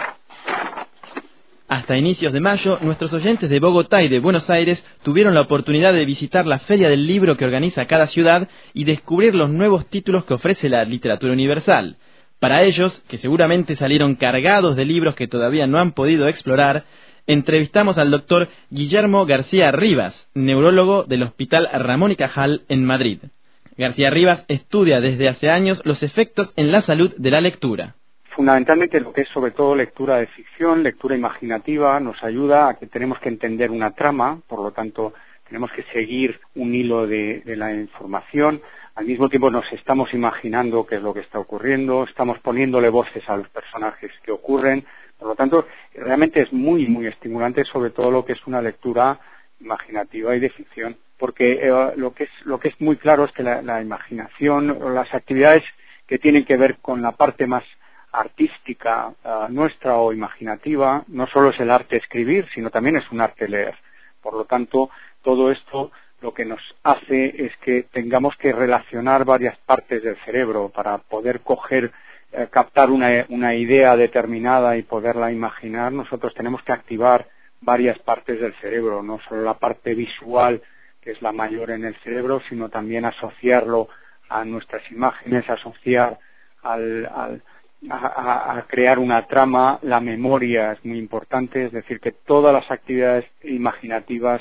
Hasta inicios de mayo, nuestros oyentes de Bogotá y de Buenos Aires tuvieron la oportunidad de visitar la Feria del Libro que organiza cada ciudad y descubrir los nuevos títulos que ofrece la literatura universal. Para ellos, que seguramente salieron cargados de libros que todavía no han podido explorar, entrevistamos al doctor Guillermo García Rivas, neurólogo del Hospital Ramón y Cajal en Madrid. García Rivas estudia desde hace años los efectos en la salud de la lectura. fundamentalmente lo que es sobre todo lectura de ficción, lectura imaginativa, nos ayuda a que tenemos que entender una trama, por lo tanto tenemos que seguir un hilo de la información. Al mismo tiempo nos estamos imaginando qué es lo que está ocurriendo, estamos poniéndole voces a los personajes que ocurren. Por lo tanto, realmente es muy, muy estimulante, sobre todo lo que es una lectura imaginativa y de ficción, porque lo que es muy claro es que la imaginación o las actividades que tienen que ver con la parte más artística nuestra o imaginativa, no solo es el arte escribir, sino también es un arte leer. Por lo tanto, todo esto lo que nos hace es que tengamos que relacionar varias partes del cerebro para poder captar una idea determinada y poderla imaginar. Nosotros tenemos que activar varias partes del cerebro, no solo la parte visual, que es la mayor en el cerebro, sino también asociarlo a nuestras imágenes, asociar a crear una trama. La memoria es muy importante, es decir, que todas las actividades imaginativas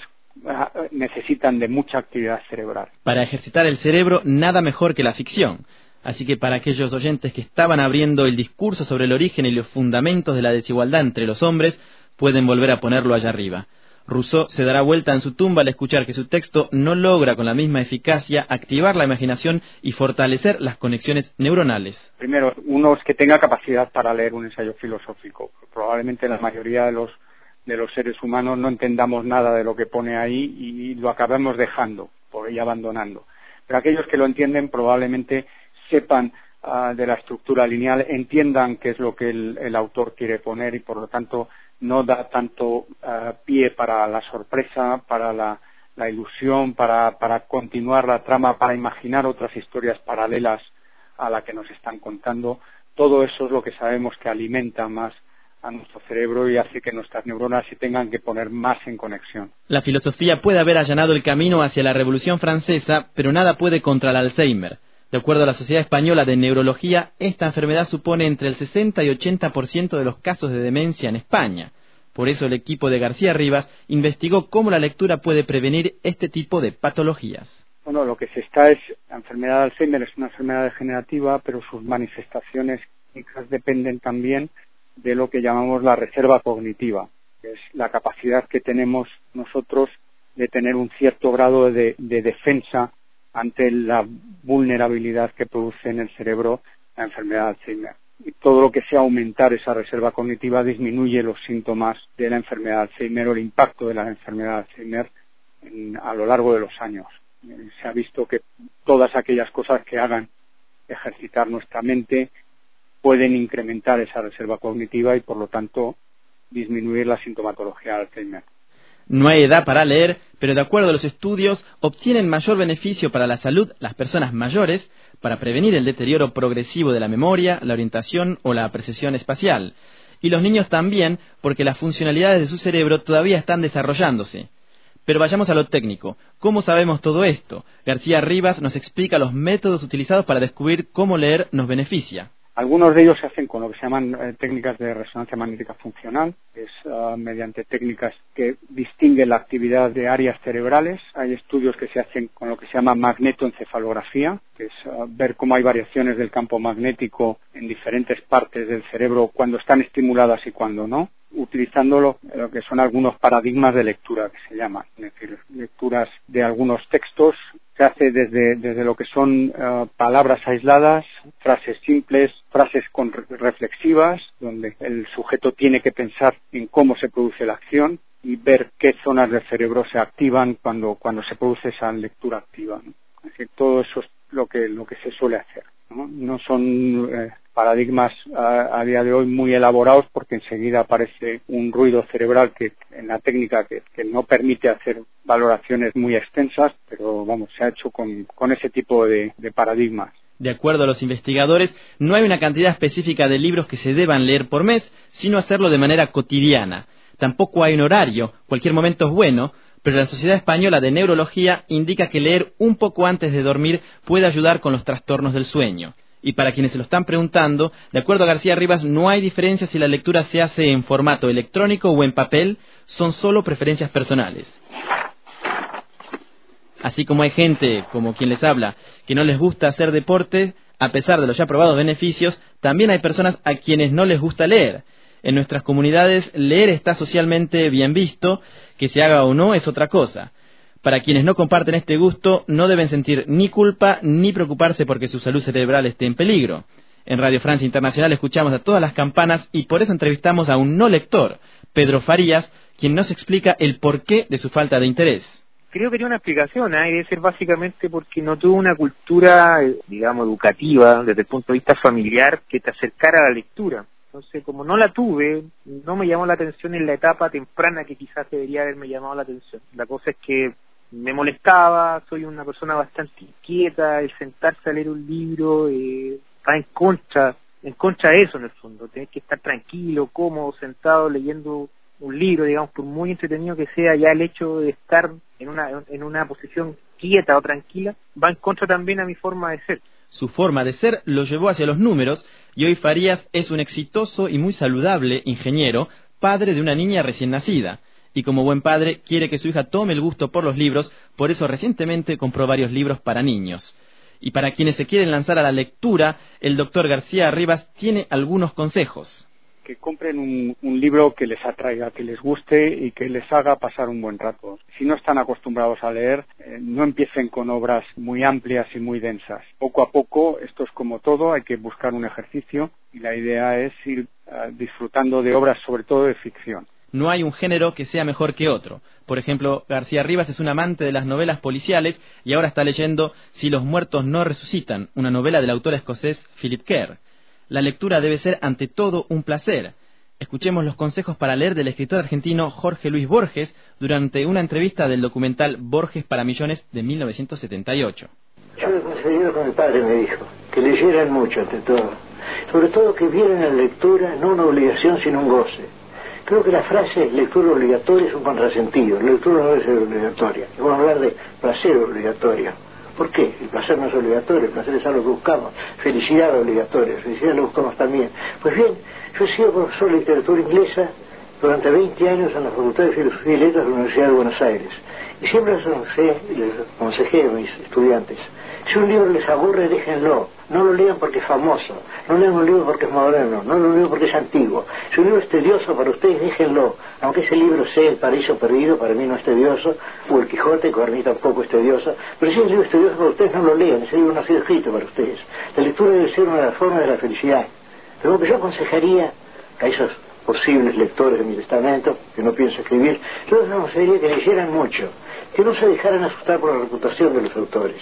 necesitan de mucha actividad cerebral. Para ejercitar el cerebro, nada mejor que la ficción. Así que para aquellos oyentes que estaban abriendo el discurso sobre el origen y los fundamentos de la desigualdad entre los hombres, pueden volver a ponerlo allá arriba. Rousseau se dará vuelta en su tumba al escuchar que su texto no logra con la misma eficacia activar la imaginación y fortalecer las conexiones neuronales. Primero, uno es que tenga capacidad para leer un ensayo filosófico. Probablemente la mayoría de los seres humanos no entendamos nada de lo que pone ahí y lo acabemos dejando y abandonando. Pero aquellos que lo entienden probablemente sepan de la estructura lineal, entiendan qué es lo que el autor quiere poner y por lo tanto no da tanto pie para la sorpresa, para la ilusión, para continuar la trama, para imaginar otras historias paralelas a la que nos están contando. Todo eso es lo que sabemos que alimenta más a nuestro cerebro y hace que nuestras neuronas se tengan que poner más en conexión. La filosofía puede haber allanado el camino hacia la Revolución Francesa, pero nada puede contra el Alzheimer. De acuerdo a la Sociedad Española de Neurología, esta enfermedad supone entre el 60 y 80% de los casos de demencia en España. Por eso el equipo de García Rivas investigó cómo la lectura puede prevenir este tipo de patologías. Bueno, lo que se está es, la enfermedad de Alzheimer es una enfermedad degenerativa, pero sus manifestaciones clínicas dependen también de lo que llamamos la reserva cognitiva, que es la capacidad que tenemos nosotros de tener un cierto grado de defensa ante la vulnerabilidad que produce en el cerebro la enfermedad de Alzheimer. Y todo lo que sea aumentar esa reserva cognitiva disminuye los síntomas de la enfermedad de Alzheimer o el impacto de la enfermedad de Alzheimer a lo largo de los años. Se ha visto que todas aquellas cosas que hagan ejercitar nuestra mente pueden incrementar esa reserva cognitiva y por lo tanto disminuir la sintomatología de Alzheimer. No hay edad para leer, pero de acuerdo a los estudios, obtienen mayor beneficio para la salud las personas mayores para prevenir el deterioro progresivo de la memoria, la orientación o la precisión espacial. Y los niños también, porque las funcionalidades de su cerebro todavía están desarrollándose. Pero vayamos a lo técnico. ¿Cómo sabemos todo esto? García Rivas nos explica los métodos utilizados para descubrir cómo leer nos beneficia. Algunos de ellos se hacen con lo que se llaman técnicas de resonancia magnética funcional, que es mediante técnicas que distinguen la actividad de áreas cerebrales. Hay estudios que se hacen con lo que se llama magnetoencefalografía, que es ver cómo hay variaciones del campo magnético en diferentes partes del cerebro cuando están estimuladas y cuando no, utilizando lo que son algunos paradigmas de lectura que se llaman, es decir, lecturas de algunos textos. Se hace desde lo que son palabras aisladas, frases simples, frases reflexivas, donde el sujeto tiene que pensar en cómo se produce la acción y ver qué zonas del cerebro se activan cuando se produce esa lectura activa, ¿no? Así que todo eso es lo que se suele hacer, ¿no? No son paradigmas a día de hoy muy elaborados porque enseguida aparece un ruido cerebral que en la técnica que no permite hacer valoraciones muy extensas, pero vamos, se ha hecho con ese tipo de paradigmas. De acuerdo a los investigadores, no hay una cantidad específica de libros que se deban leer por mes, sino hacerlo de manera cotidiana. Tampoco hay un horario, cualquier momento es bueno, pero la Sociedad Española de Neurología indica que leer un poco antes de dormir puede ayudar con los trastornos del sueño. Y para quienes se lo están preguntando, de acuerdo a García Rivas, no hay diferencia si la lectura se hace en formato electrónico o en papel, son solo preferencias personales. Así como hay gente, como quien les habla, que no les gusta hacer deporte, A pesar de los ya probados beneficios, también hay personas a quienes no les gusta leer. En nuestras comunidades, leer está socialmente bien visto, que se haga o no es otra cosa. Para quienes no comparten este gusto, no deben sentir ni culpa ni preocuparse porque su salud cerebral esté en peligro. En Radio Francia Internacional escuchamos a todas las campanas y por eso entrevistamos a un no lector, Pedro Farías, quien nos explica el porqué de su falta de interés. Creo que tiene una explicación, debe ser básicamente porque no tuvo una cultura, digamos, educativa, desde el punto de vista familiar, que te acercara a la lectura. Entonces, como no la tuve, no me llamó la atención en la etapa temprana que quizás debería haberme llamado la atención. La cosa es que me molestaba, soy una persona bastante inquieta, el sentarse a leer un libro va en contra de eso en el fondo. Tenés que estar tranquilo, cómodo, sentado leyendo un libro, digamos, por muy entretenido que sea, ya el hecho de estar en una posición quieta o tranquila va en contra también a mi forma de ser. Su forma de ser lo llevó hacia los números y hoy Farías es un exitoso y muy saludable ingeniero, padre de una niña recién nacida. Y como buen padre quiere que su hija tome el gusto por los libros, por eso recientemente compró varios libros para niños. Y para quienes se quieren lanzar a la lectura, el doctor García Rivas tiene algunos consejos. Que compren un libro que les atraiga, que les guste y que les haga pasar un buen rato. Si no están acostumbrados a leer, no empiecen con obras muy amplias y muy densas. Poco a poco, esto es como todo, hay que buscar un ejercicio y la idea es ir disfrutando de obras, sobre todo de ficción. No hay un género que sea mejor que otro. Por ejemplo, García Rivas es un amante de las novelas policiales y ahora está leyendo Si los muertos no resucitan, una novela del autor escocés Philip Kerr. La lectura debe ser ante todo un placer. Escuchemos los consejos para leer del escritor argentino Jorge Luis Borges durante una entrevista del documental Borges para Millones de 1978. Yo le conseguí lo que mi padre me dijo, que leyeran mucho ante todo. Sobre todo que vieran la lectura no una obligación sino un goce. Creo que la frase lectura obligatoria es un contrasentido. La lectura no debe ser obligatoria. Y vamos a hablar de placer obligatorio. ¿Por qué? El placer no es obligatorio, el placer es algo que buscamos. Felicidad obligatoria, felicidad lo buscamos también. Pues bien, yo he sido profesor de literatura inglesa durante 20 años en la Facultad de Filosofía y Letras de la Universidad de Buenos Aires. Y siempre les aconsejé a mis estudiantes, si un libro les aburre, déjenlo. No lo lean porque es famoso, no lean un libro porque es moderno, no lo lean porque es antiguo. Si un libro es tedioso para ustedes, déjenlo. Aunque ese libro sea El Paraíso Perdido, para mí no es tedioso, o El Quijote, que para mí tampoco es tedioso. Pero si el libro es tedioso para ustedes, no lo lean, ese libro no ha sido escrito para ustedes. La lectura debe ser una de las formas de la felicidad. Pero lo que yo aconsejaría a esos posibles lectores de mi testamento, que no pienso escribir, yo les aconsejaría que leyeran mucho, que no se dejaran asustar por la reputación de los autores,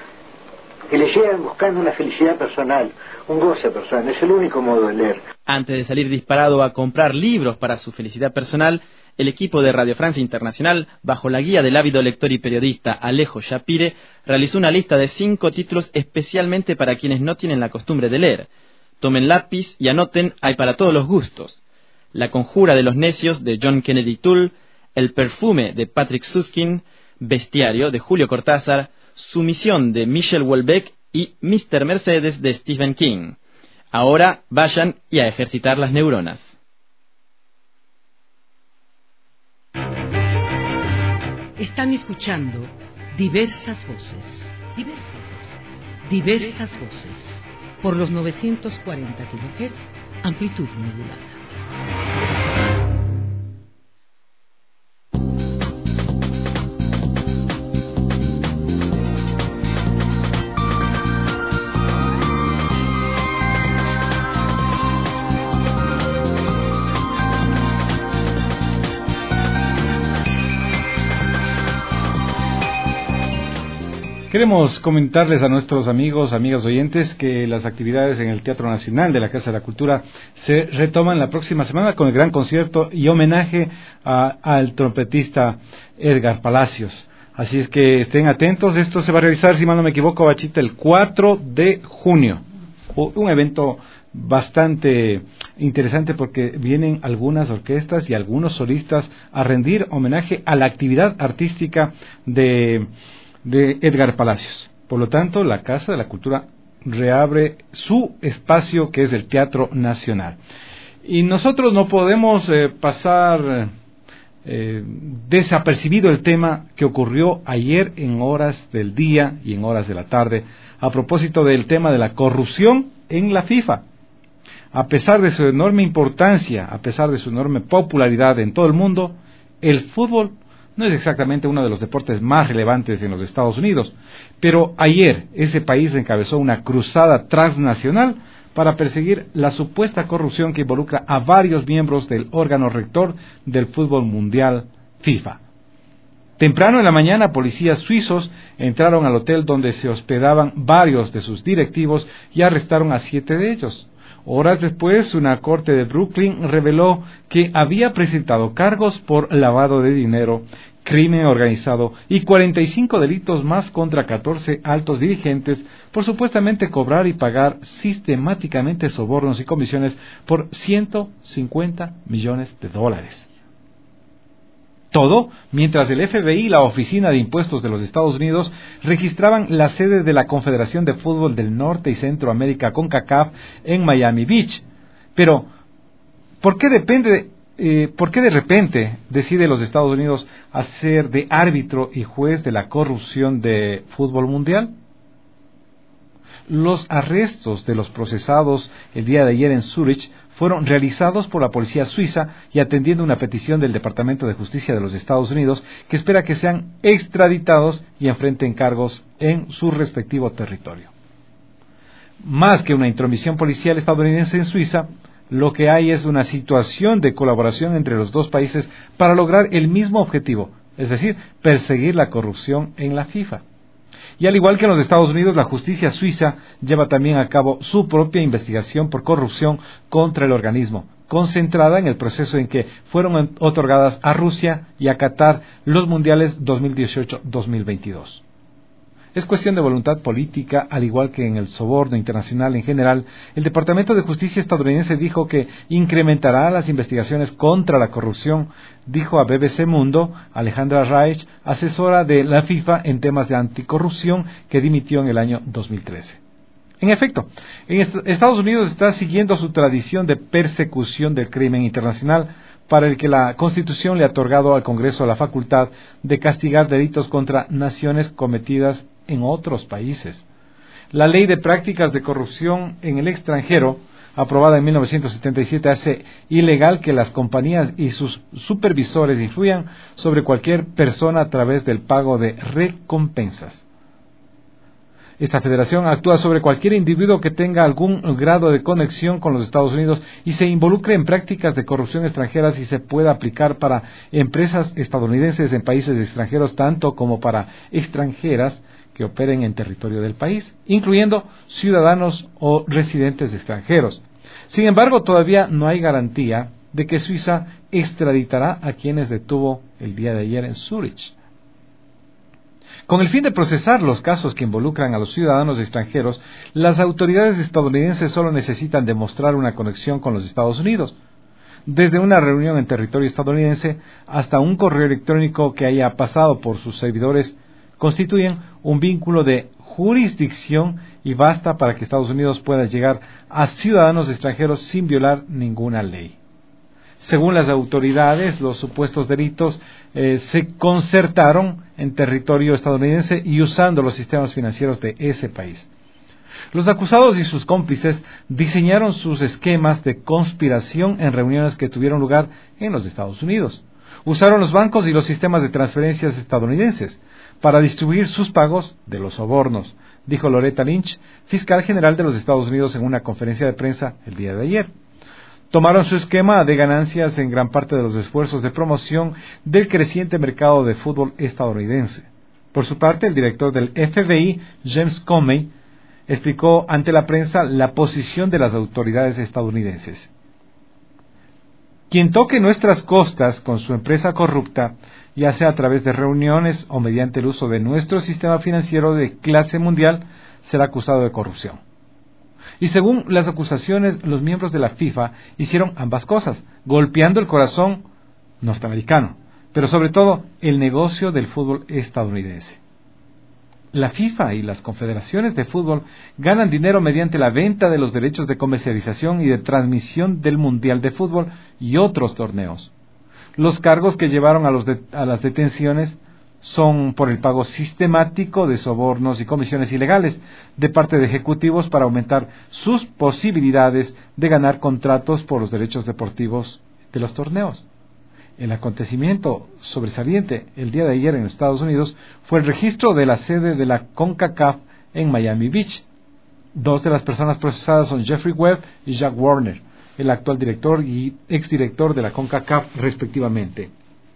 que leyeran buscando una felicidad personal, un goce personal. Es el único modo de leer. Antes de salir disparado a comprar libros para su felicidad personal, el equipo de Radio Francia Internacional, bajo la guía del ávido lector y periodista Alejo Shapire, realizó una lista de 5 títulos especialmente para quienes no tienen la costumbre de leer. Tomen lápiz y anoten, hay para todos los gustos. La conjura de los necios de John Kennedy Toole, El perfume de Patrick Süskind, Bestiario de Julio Cortázar, Sumisión de Michel Houellebecq y Mr. Mercedes de Stephen King. Ahora vayan y a ejercitar las neuronas. Están escuchando diversas voces. Diversas voces. Por los 940 kHz, amplitud modulada. Queremos comentarles a nuestros amigos, amigas oyentes, que las actividades en el Teatro Nacional de la Casa de la Cultura se retoman la próxima semana con el gran concierto y homenaje al trompetista Edgar Palacios. Así es que estén atentos, esto se va a realizar, si mal no me equivoco, Bachita, el 4 de junio. Un evento bastante interesante porque vienen algunas orquestas y algunos solistas a rendir homenaje a la actividad artística de Edgar Palacios. Por lo tanto, la Casa de la Cultura reabre su espacio, que es el Teatro Nacional. Y nosotros no podemos pasar desapercibido el tema que ocurrió ayer en horas del día y en horas de la tarde a propósito del tema de la corrupción en la FIFA. A pesar de su enorme importancia, a pesar de su enorme popularidad en todo el mundo, el fútbol no es exactamente uno de los deportes más relevantes en los Estados Unidos, pero ayer ese país encabezó una cruzada transnacional para perseguir la supuesta corrupción que involucra a varios miembros del órgano rector del fútbol mundial, FIFA. Temprano en la mañana, policías suizos entraron al hotel donde se hospedaban varios de sus directivos y arrestaron a 7 de ellos. Horas después, una corte de Brooklyn reveló que había presentado cargos por lavado de dinero, crimen organizado y 45 delitos más contra 14 altos dirigentes por supuestamente cobrar y pagar sistemáticamente sobornos y comisiones por $150 millones. Todo mientras el FBI y la Oficina de Impuestos de los Estados Unidos registraban la sede de la Confederación de Fútbol del Norte y Centroamérica, CONCACAF, en Miami Beach. Pero, ¿por qué de repente decide los Estados Unidos hacer de árbitro y juez de la corrupción de fútbol mundial? Los arrestos de los procesados el día de ayer en Zúrich fueron realizados por la policía suiza y atendiendo una petición del Departamento de Justicia de los Estados Unidos que espera que sean extraditados y enfrenten cargos en su respectivo territorio. Más que una intromisión policial estadounidense en Suiza, lo que hay es una situación de colaboración entre los dos países para lograr el mismo objetivo, es decir, perseguir la corrupción en la FIFA. Y al igual que en los Estados Unidos, la justicia suiza lleva también a cabo su propia investigación por corrupción contra el organismo, concentrada en el proceso en que fueron otorgadas a Rusia y a Qatar los mundiales 2018-2022. Es cuestión de voluntad política, al igual que en el soborno internacional en general. El Departamento de Justicia estadounidense dijo que incrementará las investigaciones contra la corrupción, dijo a BBC Mundo Alejandra Reich, asesora de la FIFA en temas de anticorrupción, que dimitió en el año 2013. En efecto, en Estados Unidos está siguiendo su tradición de persecución del crimen internacional, para el que la Constitución le ha otorgado al Congreso la facultad de castigar delitos contra naciones cometidas en otros países. La Ley de Prácticas de Corrupción en el Extranjero, aprobada en 1977, hace ilegal que las compañías y sus supervisores influyan sobre cualquier persona a través del pago de recompensas. Esta federación actúa sobre cualquier individuo que tenga algún grado de conexión con los Estados Unidos y se involucre en prácticas de corrupción extranjeras y se puede aplicar para empresas estadounidenses en países extranjeros, tanto como para extranjeras que operen en territorio del país, incluyendo ciudadanos o residentes extranjeros. Sin embargo, todavía no hay garantía de que Suiza extraditará a quienes detuvo el día de ayer en Zúrich. Con el fin de procesar los casos que involucran a los ciudadanos extranjeros, las autoridades estadounidenses solo necesitan demostrar una conexión con los Estados Unidos. Desde una reunión en territorio estadounidense hasta un correo electrónico que haya pasado por sus servidores, constituyen un vínculo de jurisdicción y basta para que Estados Unidos pueda llegar a ciudadanos extranjeros sin violar ninguna ley. Según las autoridades, los supuestos delitos se concertaron en territorio estadounidense y usando los sistemas financieros de ese país. Los acusados y sus cómplices diseñaron sus esquemas de conspiración en reuniones que tuvieron lugar en los Estados Unidos. Usaron los bancos y los sistemas de transferencias estadounidenses para distribuir sus pagos de los sobornos, dijo Loretta Lynch, fiscal general de los Estados Unidos, en una conferencia de prensa el día de ayer. Tomaron su esquema de ganancias en gran parte de los esfuerzos de promoción del creciente mercado de fútbol estadounidense. Por su parte, el director del FBI, James Comey, explicó ante la prensa la posición de las autoridades estadounidenses. Quien toque nuestras costas con su empresa corrupta, ya sea a través de reuniones o mediante el uso de nuestro sistema financiero de clase mundial, será acusado de corrupción. Y según las acusaciones, los miembros de la FIFA hicieron ambas cosas, golpeando el corazón norteamericano, pero sobre todo el negocio del fútbol estadounidense. La FIFA y las confederaciones de fútbol ganan dinero mediante la venta de los derechos de comercialización y de transmisión del Mundial de Fútbol y otros torneos. Los cargos que llevaron a las detenciones son por el pago sistemático de sobornos y comisiones ilegales de parte de ejecutivos para aumentar sus posibilidades de ganar contratos por los derechos deportivos de los torneos. El acontecimiento sobresaliente el día de ayer en Estados Unidos fue el registro de la sede de la CONCACAF en Miami Beach. Dos de las personas procesadas son Jeffrey Webb y Jack Warner, el actual director y exdirector de la CONCACAF respectivamente.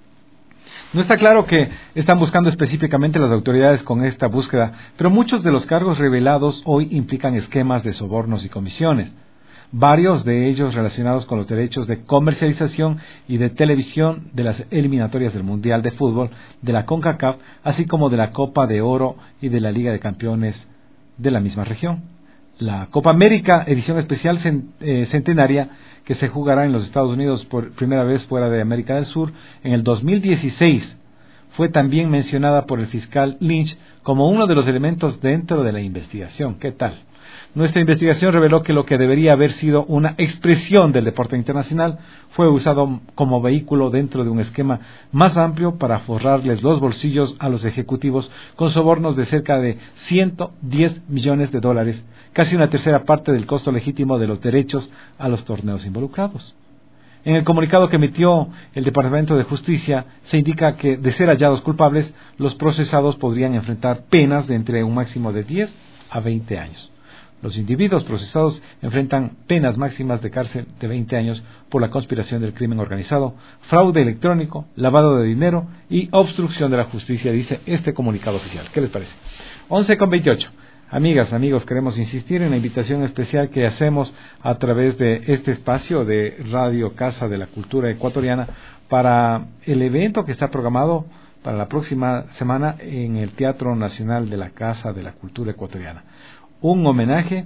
No está claro qué están buscando específicamente las autoridades con esta búsqueda, pero muchos de los cargos revelados hoy implican esquemas de sobornos y comisiones, varios de ellos relacionados con los derechos de comercialización y de televisión de las eliminatorias del Mundial de Fútbol de la CONCACAF, así como de la Copa de Oro y de la Liga de Campeones de la misma región. La Copa América, edición especial centenaria, que se jugará en los Estados Unidos por primera vez fuera de América del Sur en el 2016, fue también mencionada por el fiscal Lynch como uno de los elementos dentro de la investigación. ¿Qué tal? Nuestra investigación reveló que lo que debería haber sido una expresión del deporte internacional fue usado como vehículo dentro de un esquema más amplio para forrarles los bolsillos a los ejecutivos con sobornos de cerca de $110 millones, casi una tercera parte del costo legítimo de los derechos a los torneos involucrados. En el comunicado que emitió el Departamento de Justicia se indica que, de ser hallados culpables, los procesados podrían enfrentar penas de entre un máximo de 10 a 20 años. Los individuos procesados enfrentan penas máximas de cárcel de 20 años por la conspiración del crimen organizado, fraude electrónico, lavado de dinero y obstrucción de la justicia, dice este comunicado oficial. ¿Qué les parece? 11:28. Amigas, amigos, queremos insistir en la invitación especial que hacemos a través de este espacio de Radio Casa de la Cultura Ecuatoriana para el evento que está programado para la próxima semana en el Teatro Nacional de la Casa de la Cultura Ecuatoriana. Un homenaje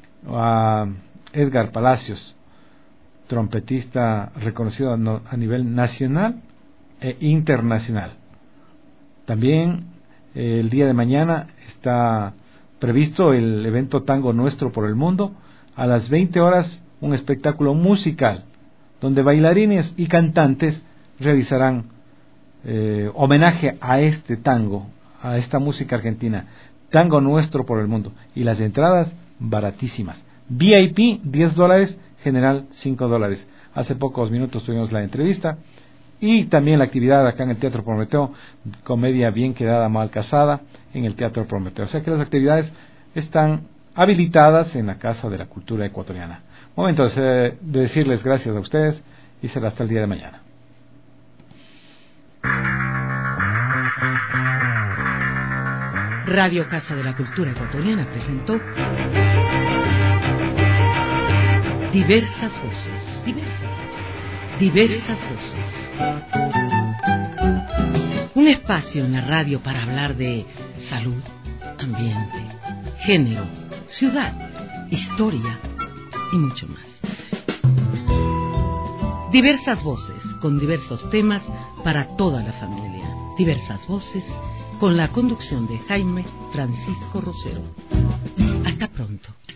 a Edgar Palacios, trompetista reconocido a nivel nacional e internacional. También el día de mañana está previsto el evento Tango Nuestro por el Mundo. A las 20 horas, un espectáculo musical donde bailarines y cantantes realizarán homenaje a este tango, a esta música argentina. Tango Nuestro por el Mundo. Y las entradas baratísimas. VIP $10, general $5. Hace pocos minutos tuvimos la entrevista. Y también la actividad acá en el Teatro Prometeo, comedia bien quedada, mal casada, en el Teatro Prometeo. O sea que las actividades están habilitadas en la Casa de la Cultura Ecuatoriana. Momento de decirles gracias a ustedes y será hasta el día de mañana. Radio Casa de la Cultura Ecuatoriana presentó Diversas Voces. Diversas Voces. Un espacio en la radio para hablar de salud, ambiente, género, ciudad, historia y mucho más. Diversas Voces, con diversos temas para toda la familia. Diversas Voces, con la conducción de Jaime Francisco Rosero. Hasta pronto.